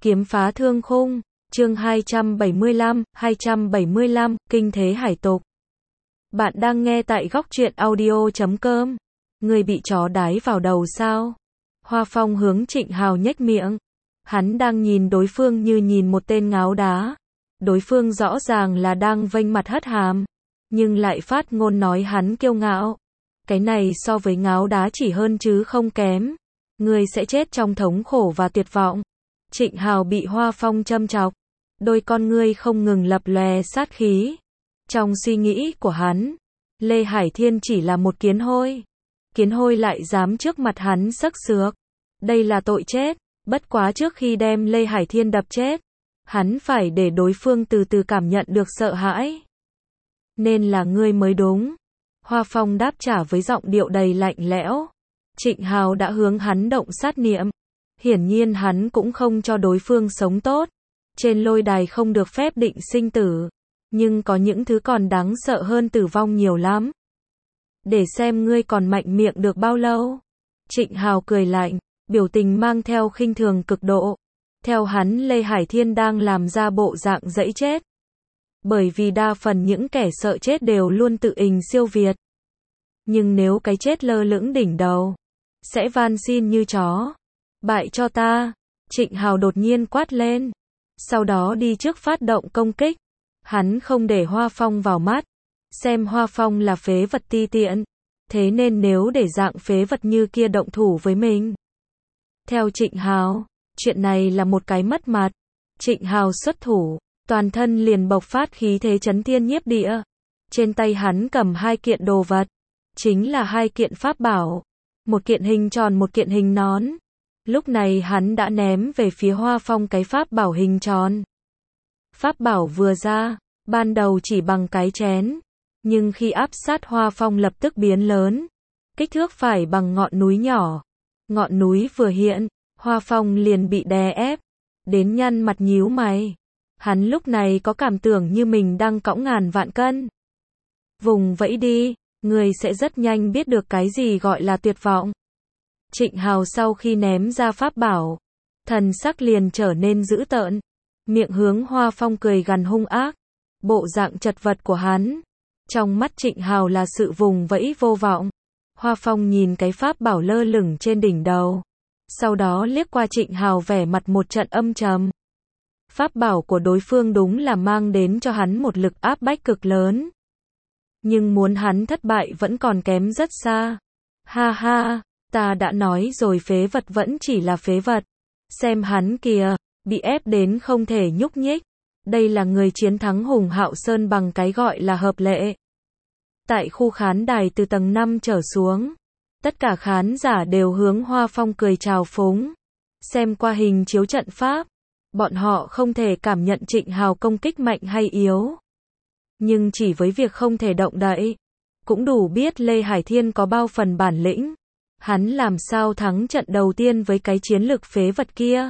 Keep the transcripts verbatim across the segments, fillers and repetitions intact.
Kiếm phá thương khung, chương hai trăm bảy mươi lăm, hai trăm bảy mươi lăm, kinh thế hải tục. Bạn đang nghe tại góc truyện audio chấm com. Người bị chó đái vào đầu sao? Hoa Phong hướng Trịnh Hào nhếch miệng. Hắn đang nhìn đối phương như nhìn một tên ngáo đá. Đối phương rõ ràng là đang vênh mặt hất hàm, nhưng lại phát ngôn nói hắn kiêu ngạo. Cái này so với ngáo đá chỉ hơn chứ không kém. Người sẽ chết trong thống khổ và tuyệt vọng. Trịnh Hào bị Hoa Phong châm chọc. Đôi con ngươi không ngừng lập lòe sát khí. Trong suy nghĩ của hắn, Lê Hải Thiên chỉ là một kiến hôi. Kiến hôi lại dám trước mặt hắn xấc xước. Đây là tội chết. Bất quá trước khi đem Lê Hải Thiên đập chết, hắn phải để đối phương từ từ cảm nhận được sợ hãi. Nên là ngươi mới đúng. Hoa Phong đáp trả với giọng điệu đầy lạnh lẽo. Trịnh Hào đã hướng hắn động sát niệm. Hiển nhiên hắn cũng không cho đối phương sống tốt. Trên lôi đài không được phép định sinh tử. Nhưng có những thứ còn đáng sợ hơn tử vong nhiều lắm. Để xem ngươi còn mạnh miệng được bao lâu. Trịnh Hào cười lạnh, biểu tình mang theo khinh thường cực độ. Theo hắn, Lê Hải Thiên đang làm ra bộ dạng dẫy chết. Bởi vì đa phần những kẻ sợ chết đều luôn tự ình siêu việt. Nhưng nếu cái chết lơ lửng đỉnh đầu, sẽ van xin như chó. Bại cho ta. Trịnh Hào đột nhiên quát lên. Sau đó đi trước phát động công kích. Hắn không để Hoa Phong vào mắt. Xem Hoa Phong là phế vật ti tiện. Thế nên nếu để dạng phế vật như kia động thủ với mình. Theo Trịnh Hào, chuyện này là một cái mất mặt. Trịnh Hào xuất thủ, toàn thân liền bộc phát khí thế chấn thiên nhiếp địa. Trên tay hắn cầm hai kiện đồ vật. Chính là hai kiện pháp bảo. Một kiện hình tròn, một kiện hình nón. Lúc này hắn đã ném về phía Hoa Phong cái pháp bảo hình tròn. Pháp bảo vừa ra, ban đầu chỉ bằng cái chén. Nhưng khi áp sát Hoa Phong lập tức biến lớn. Kích thước phải bằng ngọn núi nhỏ. Ngọn núi vừa hiện, Hoa Phong liền bị đè ép. Đến nhăn mặt nhíu mày. Hắn lúc này có cảm tưởng như mình đang cõng ngàn vạn cân. Vùng vẫy đi, người sẽ rất nhanh biết được cái gì gọi là tuyệt vọng. Trịnh Hào sau khi ném ra pháp bảo, thần sắc liền trở nên dữ tợn. Miệng hướng Hoa Phong cười gằn hung ác. Bộ dạng chật vật của hắn. Trong mắt Trịnh Hào là sự vùng vẫy vô vọng. Hoa Phong nhìn cái pháp bảo lơ lửng trên đỉnh đầu. Sau đó liếc qua Trịnh Hào vẻ mặt một trận âm trầm. Pháp bảo của đối phương đúng là mang đến cho hắn một lực áp bách cực lớn. Nhưng muốn hắn thất bại vẫn còn kém rất xa. Ha ha, ta đã nói rồi, phế vật vẫn chỉ là phế vật. Xem hắn kìa, bị ép đến không thể nhúc nhích. Đây là người chiến thắng Hùng Hạo Sơn bằng cái gọi là hợp lệ. Tại khu khán đài từ tầng năm trở xuống, tất cả khán giả đều hướng Hoa Phong cười chào phúng. Xem qua hình chiếu trận pháp, bọn họ không thể cảm nhận Trịnh Hào công kích mạnh hay yếu. Nhưng chỉ với việc không thể động đậy, cũng đủ biết Lê Hải Thiên có bao phần bản lĩnh. Hắn làm sao thắng trận đầu tiên với cái chiến lực phế vật kia.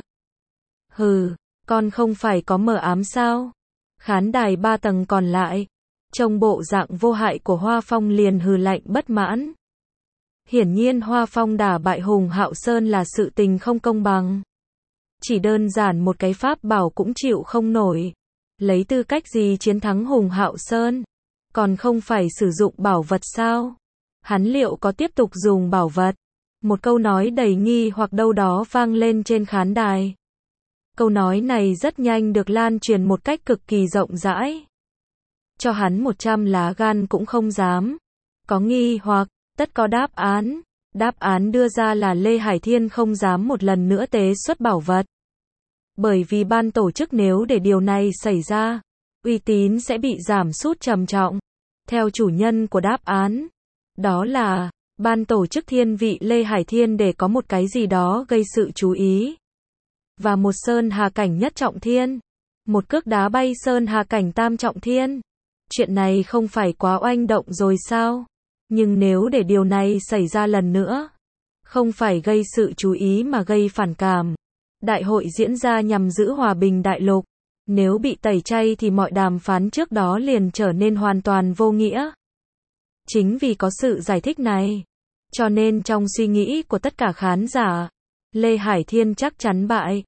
Hừ, con không phải có mờ ám sao? Khán đài ba tầng còn lại, trông bộ dạng vô hại của Hoa Phong liền hừ lạnh bất mãn. Hiển nhiên Hoa Phong đả bại Hùng Hạo Sơn là sự tình không công bằng. Chỉ đơn giản một cái pháp bảo cũng chịu không nổi. Lấy tư cách gì chiến thắng Hùng Hạo Sơn? Còn không phải sử dụng bảo vật sao? Hắn liệu có tiếp tục dùng bảo vật? Một câu nói đầy nghi hoặc đâu đó vang lên trên khán đài. Câu nói này rất nhanh được lan truyền một cách cực kỳ rộng rãi. Cho hắn một trăm lá gan cũng không dám. Có nghi hoặc, tất có đáp án. Đáp án đưa ra là Lê Hải Thiên không dám một lần nữa tế xuất bảo vật. Bởi vì ban tổ chức nếu để điều này xảy ra, uy tín sẽ bị giảm sút trầm trọng. Theo chủ nhân của đáp án, đó là ban tổ chức thiên vị Lê Hải Thiên để có một cái gì đó gây sự chú ý. Và một sơn hà cảnh nhất trọng thiên. Một cước đá bay sơn hà cảnh tam trọng thiên. Chuyện này không phải quá oanh động rồi sao? Nhưng nếu để điều này xảy ra lần nữa, không phải gây sự chú ý mà gây phản cảm. Đại hội diễn ra nhằm giữ hòa bình đại lục. Nếu bị tẩy chay thì mọi đàm phán trước đó liền trở nên hoàn toàn vô nghĩa. Chính vì có sự giải thích này, cho nên trong suy nghĩ của tất cả khán giả, Lê Hải Thiên chắc chắn bại.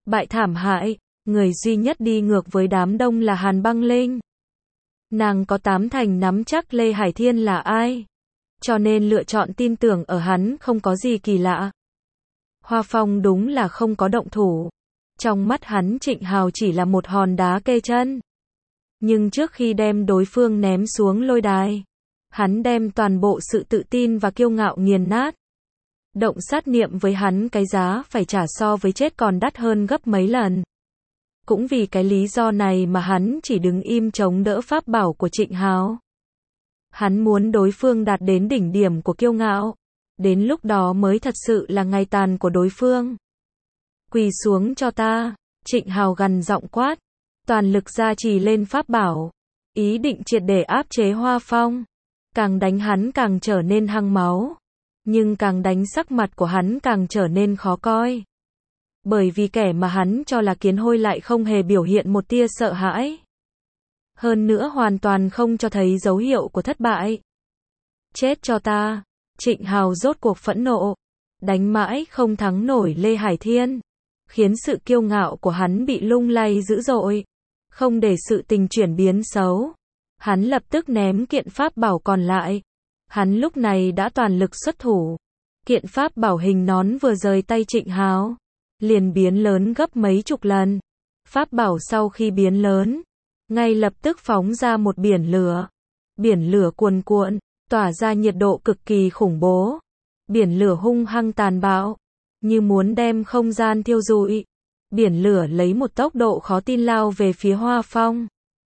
bại thảm hại, người duy nhất đi ngược với đám đông là Hàn Băng Linh. Nàng có tám thành nắm chắc Lê Hải Thiên là ai, cho nên lựa chọn tin tưởng ở hắn không có gì kỳ lạ. Hoa Phong đúng là không có động thủ. Trong mắt hắn Trịnh Hào chỉ là một hòn đá kê chân. Nhưng trước khi đem đối phương ném xuống lôi đài, hắn đem toàn bộ sự tự tin và kiêu ngạo nghiền nát. Động sát niệm với hắn cái giá phải trả so với chết còn đắt hơn gấp mấy lần. Cũng vì cái lý do này mà hắn chỉ đứng im chống đỡ pháp bảo của Trịnh Hào. Hắn muốn đối phương đạt đến đỉnh điểm của kiêu ngạo. Đến lúc đó mới thật sự là ngày tàn của đối phương. Quỳ xuống cho ta, Trịnh Hào gằn giọng quát. Toàn lực gia trì lên pháp bảo. Ý định triệt để áp chế Hoa Phong. Càng đánh hắn càng trở nên hăng máu. Nhưng càng đánh sắc mặt của hắn càng trở nên khó coi. Bởi vì kẻ mà hắn cho là kiến hôi lại không hề biểu hiện một tia sợ hãi. Hơn nữa hoàn toàn không cho thấy dấu hiệu của thất bại. Chết cho ta, Trịnh Hào rốt cuộc phẫn nộ. Đánh mãi không thắng nổi Lê Hải Thiên. Khiến sự kiêu ngạo của hắn bị lung lay dữ dội. Không để sự tình chuyển biến xấu. Hắn lập tức ném kiện pháp bảo còn lại. Hắn lúc này đã toàn lực xuất thủ. Kiện pháp bảo hình nón vừa rời tay Trịnh Hào, liền biến lớn gấp mấy chục lần. Pháp bảo sau khi biến lớn, ngay lập tức phóng ra một biển lửa. Biển lửa cuồn cuộn, tỏa ra nhiệt độ cực kỳ khủng bố. Biển lửa hung hăng tàn bạo, như muốn đem không gian thiêu rụi. Biển lửa lấy một tốc độ khó tin lao về phía Hoa Phong.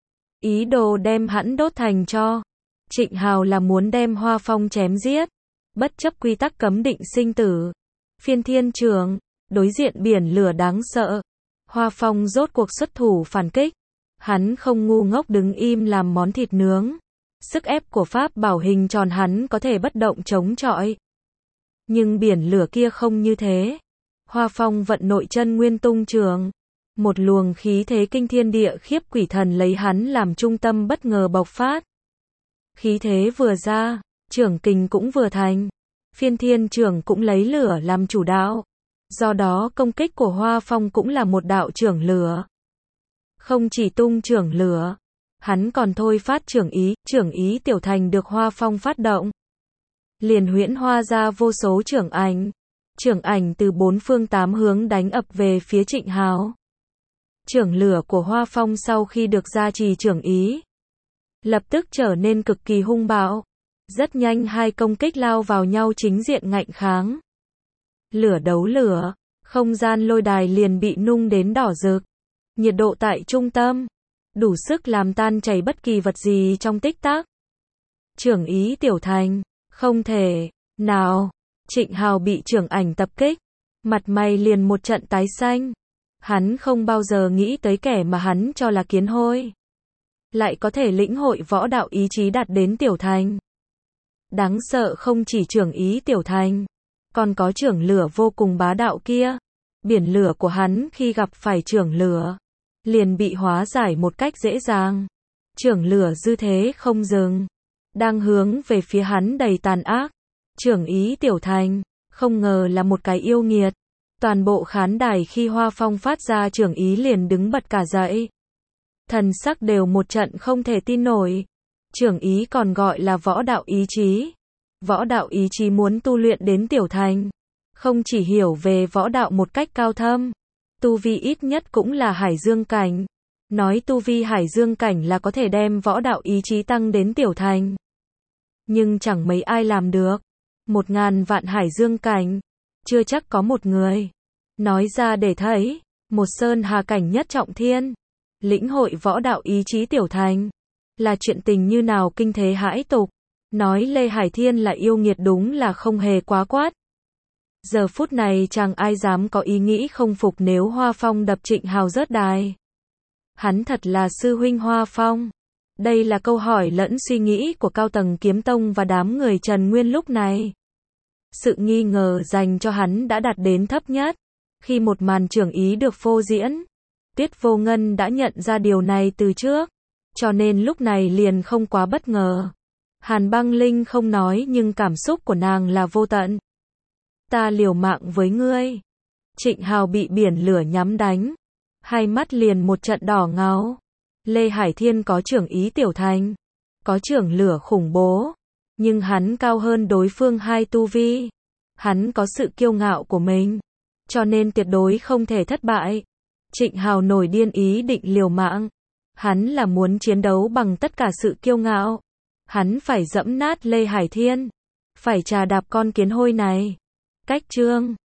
Ý đồ đem hắn đốt thành tro. Trịnh Hào là muốn đem Hoa Phong chém giết. Bất chấp quy tắc cấm định sinh tử. Phiên thiên trường, đối diện biển lửa đáng sợ. Hoa Phong rốt cuộc xuất thủ phản kích. Hắn không ngu ngốc đứng im làm món thịt nướng. Sức ép của pháp bảo hình tròn hắn có thể bất động chống chọi. Nhưng biển lửa kia không như thế. Hoa Phong vận nội chân nguyên tung trường. Một luồng khí thế kinh thiên địa khiếp quỷ thần lấy hắn làm trung tâm bất ngờ bộc phát. Khí thế vừa ra, trưởng kình cũng vừa thành. Phiên thiên trưởng cũng lấy lửa làm chủ đạo. Do đó công kích của Hoa Phong cũng là một đạo trưởng lửa. Không chỉ tung trưởng lửa, hắn còn thôi phát trưởng ý, trưởng ý tiểu thành được Hoa Phong phát động. Liền huyễn hoa ra vô số trưởng ảnh. Trưởng ảnh từ bốn phương tám hướng đánh ập về phía Trịnh Hào. Trưởng lửa của Hoa Phong sau khi được gia trì trưởng ý, lập tức trở nên cực kỳ hung bạo. Rất nhanh hai công kích lao vào nhau chính diện ngạnh kháng. Lửa đấu lửa, không gian lôi đài liền bị nung đến đỏ rực. Nhiệt độ tại trung tâm, đủ sức làm tan chảy bất kỳ vật gì trong tích tắc. Trưởng ý tiểu thành, không thể, nào, Trịnh Hào bị trưởng ảnh tập kích. Mặt mày liền một trận tái xanh. Hắn không bao giờ nghĩ tới kẻ mà hắn cho là kiến hôi lại có thể lĩnh hội võ đạo ý chí đạt đến tiểu thành. Đáng sợ không chỉ trưởng ý tiểu thành, còn có trưởng lửa vô cùng bá đạo kia. Biển lửa của hắn khi gặp phải trưởng lửa, liền bị hóa giải một cách dễ dàng. Trưởng lửa dư thế không dừng, đang hướng về phía hắn đầy tàn ác. Trưởng ý tiểu thành, không ngờ là một cái yêu nghiệt. Toàn bộ khán đài khi Hoa Phong phát ra trưởng ý liền đứng bật cả dậy. Thần sắc đều một trận không thể tin nổi. Trưởng ý còn gọi là võ đạo ý chí. Võ đạo ý chí muốn tu luyện đến tiểu thành, không chỉ hiểu về võ đạo một cách cao thâm, tu vi ít nhất cũng là hải dương cảnh. Nói tu vi hải dương cảnh là có thể đem võ đạo ý chí tăng đến tiểu thành. Nhưng chẳng mấy ai làm được. Một ngàn vạn hải dương cảnh, chưa chắc có một người. Nói ra để thấy, một sơn hà cảnh nhất trọng thiên, lĩnh hội võ đạo ý chí tiểu thành, là chuyện tình như nào kinh thế hãi tục. Nói Lê Hải Thiên là yêu nghiệt đúng là không hề quá quát. Giờ phút này chẳng ai dám có ý nghĩ không phục nếu Hoa Phong đập Trịnh Hào rớt đài. Hắn thật là sư huynh Hoa Phong. Đây là câu hỏi lẫn suy nghĩ của cao tầng kiếm tông và đám người Trần Nguyên lúc này. Sự nghi ngờ dành cho hắn đã đạt đến thấp nhất. Khi một màn trưởng ý được phô diễn, Tuyết Vô Ngân đã nhận ra điều này từ trước, cho nên lúc này liền không quá bất ngờ. Hàn Băng Linh không nói nhưng cảm xúc của nàng là vô tận. Ta liều mạng với ngươi. Trịnh Hào bị biển lửa nhắm đánh, hai mắt liền một trận đỏ ngầu. Lê Hải Thiên có trưởng ý tiểu thành, có trưởng lửa khủng bố, nhưng hắn cao hơn đối phương hai tu vi. Hắn có sự kiêu ngạo của mình, cho nên tuyệt đối không thể thất bại. Trịnh Hào nổi điên ý định liều mạng. Hắn là muốn chiến đấu bằng tất cả sự kiêu ngạo. Hắn phải dẫm nát Lê Hải Thiên, phải trà đạp con kiến hôi này. Cách chương